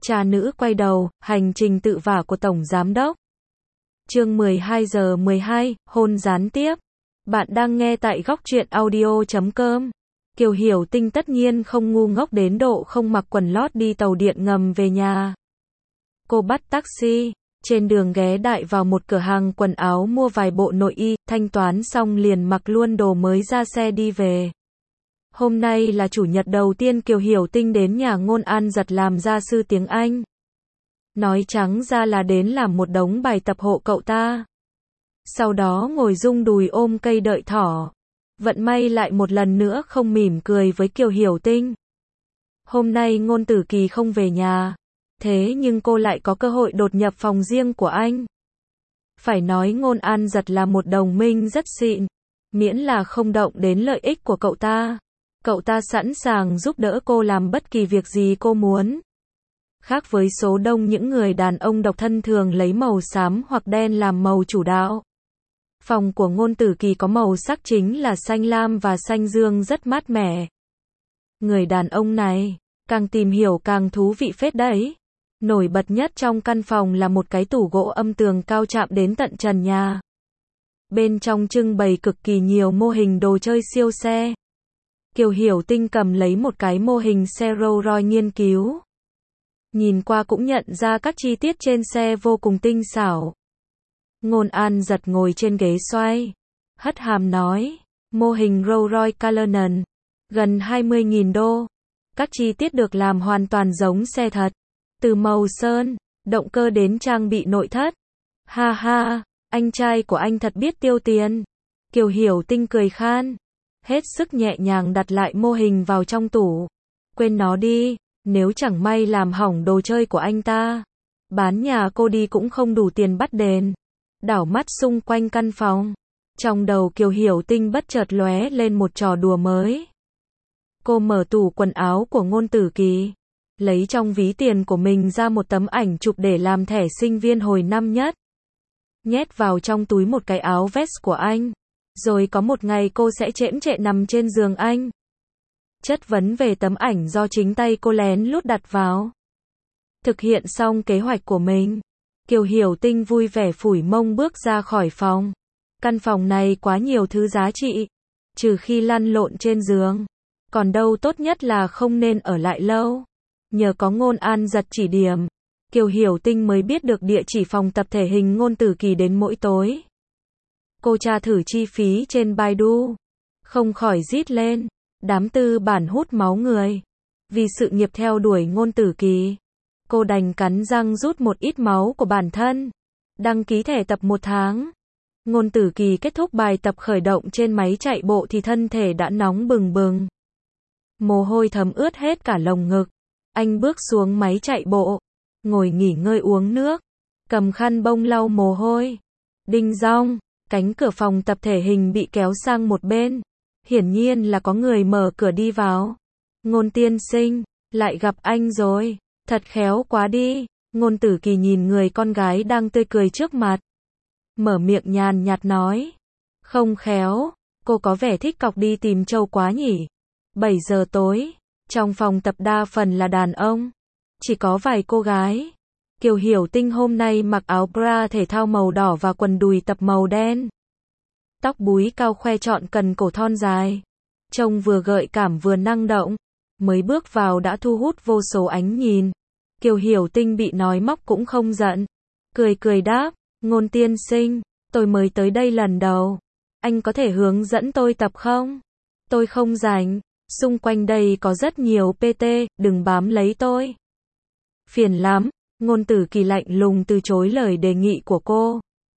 Cha nữ quay đầu, hành trình tự vả của Tổng Giám đốc. Chương 12:12, hôn gián tiếp. Bạn đang nghe tại góc truyện audio.com. Kiều Hiểu Tinh tất nhiên không ngu ngốc đến độ không mặc quần lót đi tàu điện ngầm về nhà. Cô bắt taxi, trên đường ghé đại vào một cửa hàng quần áo mua vài bộ nội y, thanh toán xong liền mặc luôn đồ mới ra xe đi về. Hôm nay là chủ nhật đầu tiên Kiều Hiểu Tinh đến nhà Ngôn An Giật làm gia sư tiếng Anh. Nói trắng ra là đến làm một đống bài tập hộ cậu ta. Sau đó ngồi rung đùi ôm cây đợi thỏ. Vận may lại một lần nữa không mỉm cười với Kiều Hiểu Tinh. Hôm nay Ngôn Tử Kỳ không về nhà. Thế nhưng cô lại có cơ hội đột nhập phòng riêng của anh. Phải nói Ngôn An Giật là một đồng minh rất xịn. Miễn là không động đến lợi ích của cậu ta. Cậu ta sẵn sàng giúp đỡ cô làm bất kỳ việc gì cô muốn. Khác với số đông những người đàn ông độc thân thường lấy màu xám hoặc đen làm màu chủ đạo. Phòng của Ngôn Tử Kỳ có màu sắc chính là xanh lam và xanh dương rất mát mẻ. Người đàn ông này, càng tìm hiểu càng thú vị phết đấy. Nổi bật nhất trong căn phòng là một cái tủ gỗ âm tường cao chạm đến tận trần nhà. Bên trong trưng bày cực kỳ nhiều mô hình đồ chơi siêu xe. Kiều Hiểu Tinh cầm lấy một cái mô hình xe Rolls Royce nghiên cứu. Nhìn qua cũng nhận ra các chi tiết trên xe vô cùng tinh xảo. Ngôn An Giật ngồi trên ghế xoay. Hất hàm nói, mô hình Rolls Royce Cullinan, gần 20.000 đô. Các chi tiết được làm hoàn toàn giống xe thật. Từ màu sơn, động cơ đến trang bị nội thất. Ha ha, anh trai của anh thật biết tiêu tiền. Kiều Hiểu Tinh cười khan. Hết sức nhẹ nhàng đặt lại mô hình vào trong tủ. Quên nó đi, nếu chẳng may làm hỏng đồ chơi của anh ta. Bán nhà cô đi cũng không đủ tiền bắt đền. Đảo mắt xung quanh căn phòng. Trong đầu Kiều Hiểu Tinh bất chợt lóe lên một trò đùa mới. Cô mở tủ quần áo của Ngôn Tử Kỳ. Lấy trong ví tiền của mình ra một tấm ảnh chụp để làm thẻ sinh viên hồi năm nhất. Nhét vào trong túi một cái áo vest của anh. Rồi có một ngày cô sẽ chễm chệ nằm trên giường anh. Chất vấn về tấm ảnh do chính tay cô lén lút đặt vào. Thực hiện xong kế hoạch của mình. Kiều Hiểu Tinh vui vẻ phủi mông bước ra khỏi phòng. Căn phòng này quá nhiều thứ giá trị. Trừ khi lăn lộn trên giường. Còn đâu tốt nhất là không nên ở lại lâu. Nhờ có Ngôn An Giật chỉ điểm. Kiều Hiểu Tinh mới biết được địa chỉ phòng tập thể hình Ngôn Tử Kỳ đến mỗi tối. Cô tra thử chi phí trên Baidu. Không khỏi rít lên. Đám tư bản hút máu người. Vì sự nghiệp theo đuổi Ngôn Tử Kỳ. Cô đành cắn răng rút một ít máu của bản thân. Đăng ký thẻ tập 1 tháng. Ngôn Tử Kỳ kết thúc bài tập khởi động trên máy chạy bộ thì thân thể đã nóng bừng bừng. Mồ hôi thấm ướt hết cả lồng ngực. Anh bước xuống máy chạy bộ. Ngồi nghỉ ngơi uống nước. Cầm khăn bông lau mồ hôi. Đinh dong. Cánh cửa phòng tập thể hình bị kéo sang một bên. Hiển nhiên là có người mở cửa đi vào. Ngôn tiên sinh, lại gặp anh rồi. Thật khéo quá đi. Ngôn Tử Kỳ nhìn người con gái đang tươi cười trước mặt. Mở miệng nhàn nhạt nói. Không khéo, cô có vẻ thích cọc đi tìm trâu quá nhỉ. 7 giờ tối, trong phòng tập đa phần là đàn ông. Chỉ có vài cô gái. Kiều Hiểu Tinh hôm nay mặc áo bra thể thao màu đỏ và quần đùi tập màu đen. Tóc búi cao khoe trọn cần cổ thon dài. Trông vừa gợi cảm vừa năng động. Mới bước vào đã thu hút vô số ánh nhìn. Kiều Hiểu Tinh bị nói móc cũng không giận. Cười cười đáp, Ngôn tiên sinh, tôi mới tới đây lần đầu. Anh có thể hướng dẫn tôi tập không? Tôi không rảnh. Xung quanh đây có rất nhiều PT, đừng bám lấy tôi. Phiền lắm. Ngôn Tử Kỳ lạnh lùng từ chối lời đề nghị của cô.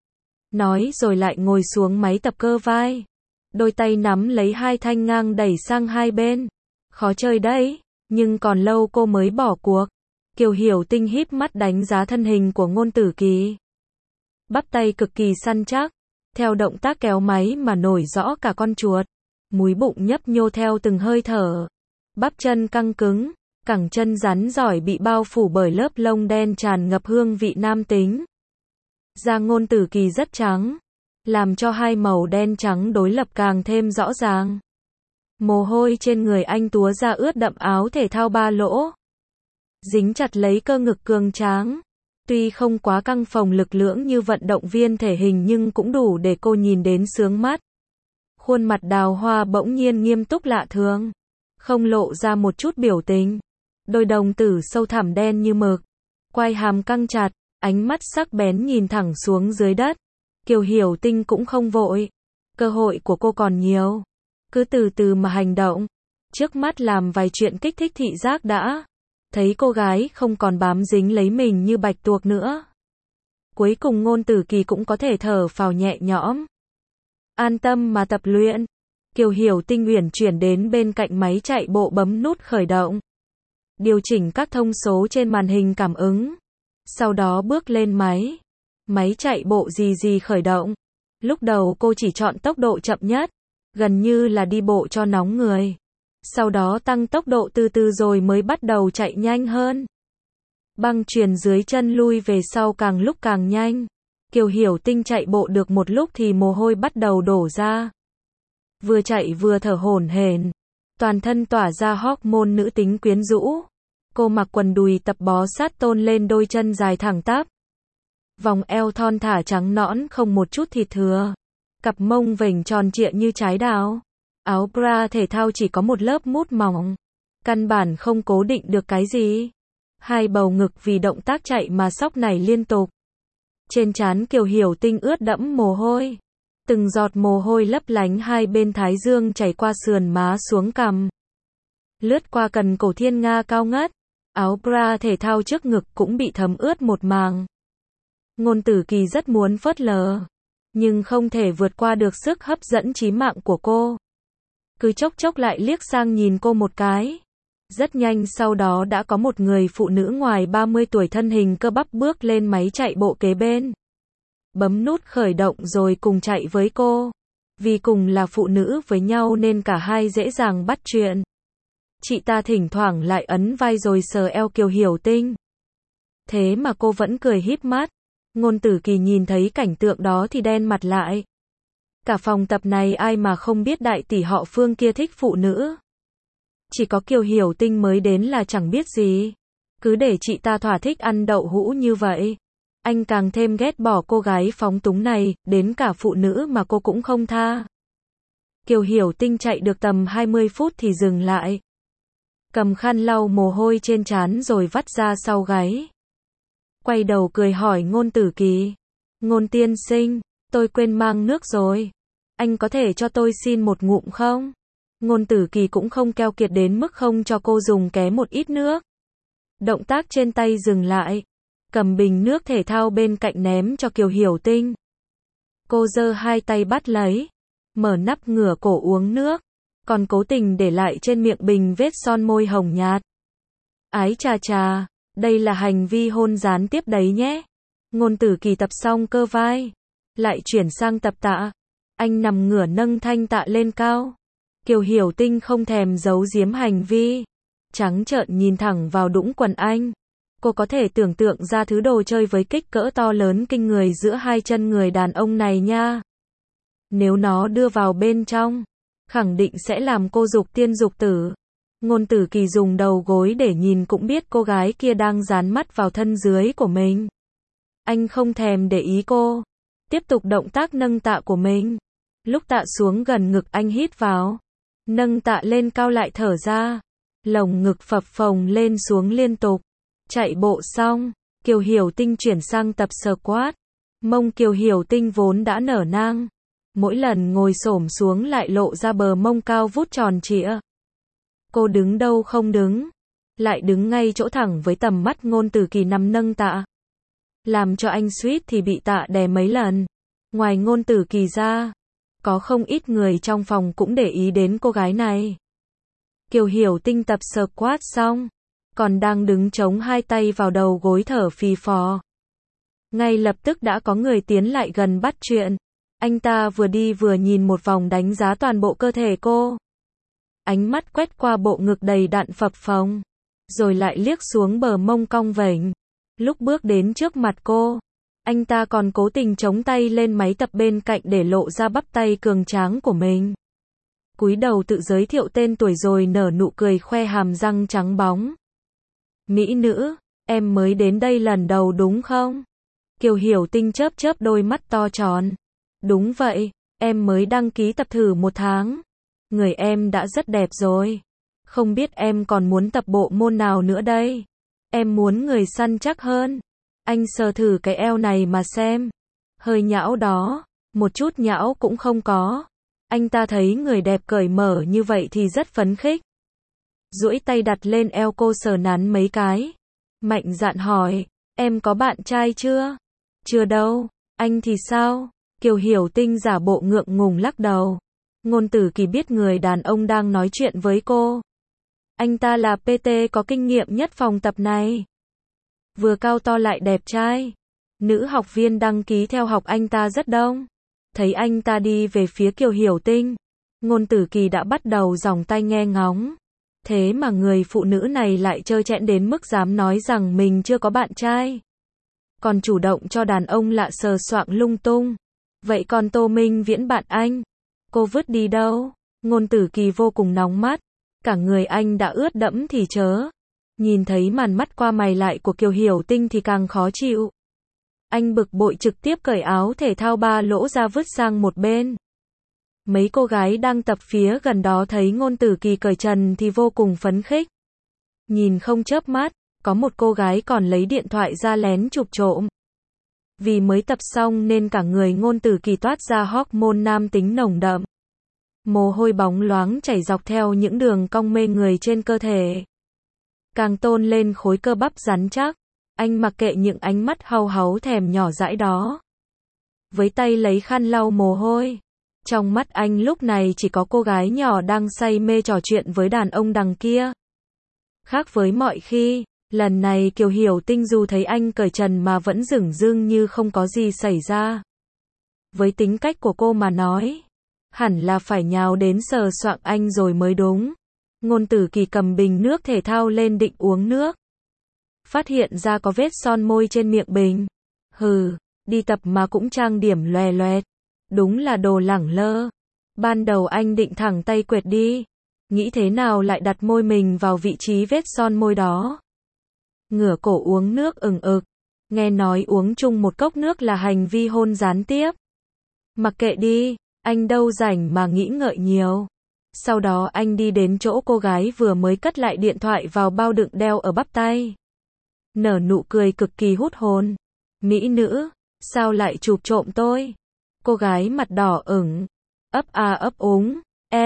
Nói rồi lại ngồi xuống máy tập cơ vai. Đôi tay nắm lấy hai thanh ngang đẩy sang hai bên. Khó chơi đấy, nhưng còn lâu cô mới bỏ cuộc. Kiều Hiểu Tinh híp mắt đánh giá thân hình của Ngôn Tử Kỳ. Bắp tay cực kỳ săn chắc. Theo động tác kéo máy mà nổi rõ cả con chuột. Múi bụng nhấp nhô theo từng hơi thở. Bắp chân căng cứng. Cẳng chân rắn giỏi bị bao phủ bởi lớp lông đen tràn ngập hương vị nam tính. Da Ngôn Tử Kỳ rất trắng. Làm cho hai màu đen trắng đối lập càng thêm rõ ràng. Mồ hôi trên người anh túa ra ướt đậm áo thể thao ba lỗ. dính chặt lấy cơ ngực cường tráng. Tuy không quá căng phồng lực lưỡng như vận động viên thể hình nhưng cũng đủ để cô nhìn đến sướng mắt. Khuôn mặt Đào Hoa bỗng nhiên nghiêm túc lạ thường, không lộ ra một chút biểu tình. Đôi đồng tử sâu thẳm đen như mực, quai hàm căng chặt, ánh mắt sắc bén nhìn thẳng xuống dưới đất. Kiều Hiểu Tinh cũng không vội, cơ hội của cô còn nhiều, cứ từ từ mà hành động. Trước mắt làm vài chuyện kích thích thị giác đã. Thấy cô gái không còn bám dính lấy mình như bạch tuộc nữa. Cuối cùng Ngôn Tử Kỳ cũng có thể thở phào nhẹ nhõm. An tâm mà tập luyện. Kiều Hiểu Tinh uyển chuyển đến bên cạnh máy chạy bộ bấm nút khởi động. Điều chỉnh các thông số trên màn hình cảm ứng. Sau đó bước lên máy. Máy chạy bộ rì rì khởi động. Lúc đầu cô chỉ chọn tốc độ chậm nhất, gần như là đi bộ cho nóng người. Sau đó tăng tốc độ từ từ rồi mới bắt đầu chạy nhanh hơn. Băng chuyền dưới chân lui về sau càng lúc càng nhanh. Kiều Hiểu Tinh chạy bộ được một lúc thì mồ hôi bắt đầu đổ ra. Vừa chạy vừa thở hổn hển, toàn thân tỏa ra hormone nữ tính quyến rũ. Cô mặc quần đùi tập bó sát tôn lên đôi chân dài thẳng tắp. Vòng eo thon thả trắng nõn không một chút thịt thừa. Cặp mông vểnh tròn trịa như trái đào. Áo bra thể thao chỉ có một lớp mút mỏng, căn bản không cố định được cái gì. Hai bầu ngực vì động tác chạy mà xóc nảy liên tục. Trên trán Kiều Hiểu Tinh ướt đẫm mồ hôi. Từng giọt mồ hôi lấp lánh hai bên thái dương chảy qua sườn má xuống cằm. Lướt qua cần cổ thiên nga cao ngất. Áo bra thể thao trước ngực cũng bị thấm ướt một màng. Ngôn Tử Kỳ rất muốn phớt lờ, nhưng không thể vượt qua được sức hấp dẫn chí mạng của cô. Cứ chốc chốc lại liếc sang nhìn cô một cái. Rất nhanh sau đó đã có một người phụ nữ ngoài 30 tuổi thân hình cơ bắp bước lên máy chạy bộ kế bên. Bấm nút khởi động rồi cùng chạy với cô. Vì cùng là phụ nữ với nhau nên cả hai dễ dàng bắt chuyện. Chị ta thỉnh thoảng lại ấn vai rồi sờ eo Kiều Hiểu Tinh. Thế mà cô vẫn cười híp mắt. Ngôn Tử Kỳ nhìn thấy cảnh tượng đó thì đen mặt lại. Cả phòng tập này ai mà không biết đại tỷ họ Phương kia thích phụ nữ. Chỉ có Kiều Hiểu Tinh mới đến là chẳng biết gì. Cứ để chị ta thỏa thích ăn đậu hũ như vậy. Anh càng thêm ghét bỏ cô gái phóng túng này, đến cả phụ nữ mà cô cũng không tha. Kiều Hiểu Tinh chạy được tầm 20 phút thì dừng lại. Cầm khăn lau mồ hôi trên trán rồi vắt ra sau gáy. Quay đầu cười hỏi Ngôn Tử Kỳ. Ngôn tiên sinh, tôi quên mang nước rồi. Anh có thể cho tôi xin một ngụm không? Ngôn Tử Kỳ cũng không keo kiệt đến mức không cho cô dùng ké một ít nước. Động tác trên tay dừng lại. Cầm bình nước thể thao bên cạnh ném cho Kiều Hiểu Tinh. Cô giơ hai tay bắt lấy. Mở nắp ngửa cổ uống nước. Còn cố tình để lại trên miệng bình vết son môi hồng nhạt. Ái chà chà, đây là hành vi hôn gián tiếp đấy nhé. Ngôn Tử Kỳ tập xong cơ vai. Lại chuyển sang tập tạ. Anh nằm ngửa nâng thanh tạ lên cao. Kiều Hiểu Tinh không thèm giấu giếm hành vi. Trắng trợn nhìn thẳng vào đũng quần anh. Cô có thể tưởng tượng ra thứ đồ chơi với kích cỡ to lớn kinh người giữa hai chân người đàn ông này nha. Nếu nó đưa vào bên trong, khẳng định sẽ làm cô dục tiên dục tử. Ngôn Tử Kỳ dùng đầu gối để nhìn cũng biết cô gái kia đang dán mắt vào thân dưới của mình. Anh không thèm để ý cô. Tiếp tục động tác nâng tạ của mình. Lúc tạ xuống gần ngực anh hít vào. Nâng tạ lên cao lại thở ra. Lồng ngực phập phồng lên xuống liên tục. Chạy bộ xong, Kiều Hiểu Tinh chuyển sang tập squat. Mông Kiều Hiểu Tinh vốn đã nở nang. Mỗi lần ngồi xổm xuống lại lộ ra bờ mông cao vút tròn trịa. Cô đứng đâu không đứng. Lại đứng ngay chỗ thẳng với tầm mắt Ngôn Tử Kỳ nằm nâng tạ. Làm cho anh suýt thì bị tạ đè mấy lần. Ngoài Ngôn Tử Kỳ ra, có không ít người trong phòng cũng để ý đến cô gái này. Kiều Hiểu Tinh tập squat xong, còn đang đứng chống hai tay vào đầu gối thở phì phò. Ngay lập tức đã có người tiến lại gần bắt chuyện. Anh ta vừa đi vừa nhìn một vòng đánh giá toàn bộ cơ thể cô. Ánh mắt quét qua bộ ngực đầy đặn phập phồng, rồi lại liếc xuống bờ mông cong vểnh. Lúc bước đến trước mặt cô, anh ta còn cố tình chống tay lên máy tập bên cạnh để lộ ra bắp tay cường tráng của mình. Cúi đầu tự giới thiệu tên tuổi rồi nở nụ cười khoe hàm răng trắng bóng. Mỹ nữ, em mới đến đây lần đầu đúng không? Kiều Hiểu Tinh chớp chớp đôi mắt to tròn. Đúng vậy, em mới đăng ký tập thử 1 tháng. Người em đã rất đẹp rồi. Không biết em còn muốn tập bộ môn nào nữa đây? Em muốn người săn chắc hơn. Anh sờ thử cái eo này mà xem. Hơi nhão đó, một chút nhão cũng không có. Anh ta thấy người đẹp cởi mở như vậy thì rất phấn khích. Duỗi tay đặt lên eo cô sờ nắn mấy cái. Mạnh dạn hỏi, em có bạn trai chưa? Chưa đâu, anh thì sao? Kiều Hiểu Tinh giả bộ ngượng ngùng lắc đầu. Ngôn Tử Kỳ biết người đàn ông đang nói chuyện với cô. Anh ta là PT có kinh nghiệm nhất phòng tập này. Vừa cao to lại đẹp trai. Nữ học viên đăng ký theo học anh ta rất đông. Thấy anh ta đi về phía Kiều Hiểu Tinh, Ngôn Tử Kỳ đã bắt đầu giòng tay nghe ngóng. Thế mà người phụ nữ này lại trơ trẽn đến mức dám nói rằng mình chưa có bạn trai. Còn chủ động cho đàn ông lạ sờ soạng lung tung. Vậy còn Tô Minh Viễn bạn anh? Cô vứt đi đâu? Ngôn Tử Kỳ vô cùng nóng mắt. Cả người anh đã ướt đẫm thì chớ. Nhìn thấy màn mắt qua mày lại của Kiều Hiểu Tinh thì càng khó chịu. Anh bực bội trực tiếp cởi áo thể thao 3 lỗ ra vứt sang một bên. Mấy cô gái đang tập phía gần đó thấy Ngôn Tử Kỳ cởi trần thì vô cùng phấn khích. Nhìn không chớp mắt, có một cô gái còn lấy điện thoại ra lén chụp trộm. Vì mới tập xong nên cả người Ngôn Tử Kỳ toát ra hormone nam tính nồng đậm. Mồ hôi bóng loáng chảy dọc theo những đường cong mê người trên cơ thể. Càng tôn lên khối cơ bắp rắn chắc. Anh mặc kệ những ánh mắt hau háu thèm nhỏ dãi đó. Với tay lấy khăn lau mồ hôi. Trong mắt anh lúc này chỉ có cô gái nhỏ đang say mê trò chuyện với đàn ông đằng kia. Khác với mọi khi, lần này Kiều Hiểu Tinh dù thấy anh cởi trần mà vẫn dửng dưng như không có gì xảy ra. Với tính cách của cô mà nói, hẳn là phải nhào đến sờ soạng anh rồi mới đúng. Ngôn Tử Kỳ cầm bình nước thể thao lên định uống nước. Phát hiện ra có vết son môi trên miệng bình. Hừ, đi tập mà cũng trang điểm loè loẹt. Đúng là đồ lẳng lơ. Ban đầu anh định thẳng tay quệt đi. Nghĩ thế nào lại đặt môi mình vào vị trí vết son môi đó. Ngửa cổ uống nước ừng ực. Nghe nói uống chung một cốc nước là hành vi hôn gián tiếp. Mặc kệ đi, anh đâu rảnh mà nghĩ ngợi nhiều. Sau đó anh đi đến chỗ cô gái vừa mới cất lại điện thoại vào bao đựng đeo ở bắp tay. Nở nụ cười cực kỳ hút hồn. Mỹ nữ, sao lại chụp trộm tôi? Cô gái mặt đỏ ửng, ấp a ấp úng,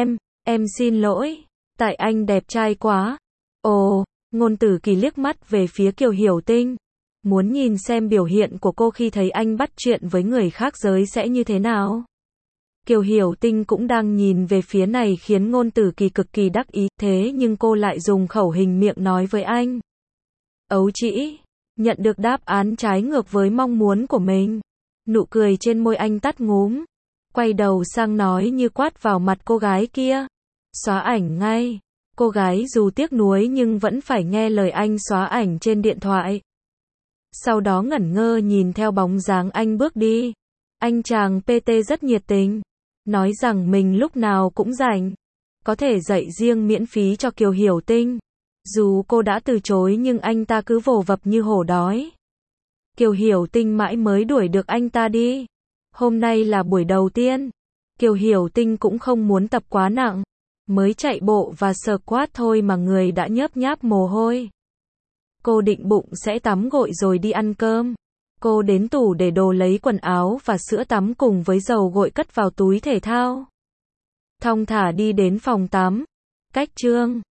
em xin lỗi, tại anh đẹp trai quá. Ồ, Ngôn Tử Kỳ liếc mắt về phía Kiều Hiểu Tinh, muốn nhìn xem biểu hiện của cô khi thấy anh bắt chuyện với người khác giới sẽ như thế nào. Kiều Hiểu Tinh cũng đang nhìn về phía này khiến Ngôn Tử Kỳ cực kỳ đắc ý, thế nhưng cô lại dùng khẩu hình miệng nói với anh. Ấu trĩ, nhận được đáp án trái ngược với mong muốn của mình. Nụ cười trên môi anh tắt ngúm. Quay đầu sang nói như quát vào mặt cô gái kia. Xóa ảnh ngay. Cô gái dù tiếc nuối nhưng vẫn phải nghe lời anh xóa ảnh trên điện thoại. Sau đó ngẩn ngơ nhìn theo bóng dáng anh bước đi. Anh chàng PT rất nhiệt tình. Nói rằng mình lúc nào cũng rảnh. Có thể dạy riêng miễn phí cho Kiều Hiểu Tinh. Dù cô đã từ chối nhưng anh ta cứ vồ vập như hổ đói. Kiều Hiểu Tinh mãi mới đuổi được anh ta đi. Hôm nay là buổi đầu tiên. Kiều Hiểu Tinh cũng không muốn tập quá nặng. Mới chạy bộ và squat thôi mà người đã nhớp nháp mồ hôi. Cô định bụng sẽ tắm gội rồi đi ăn cơm. Cô đến tủ để đồ lấy quần áo và sữa tắm cùng với dầu gội cất vào túi thể thao. Thong thả đi đến phòng tắm. Cách chương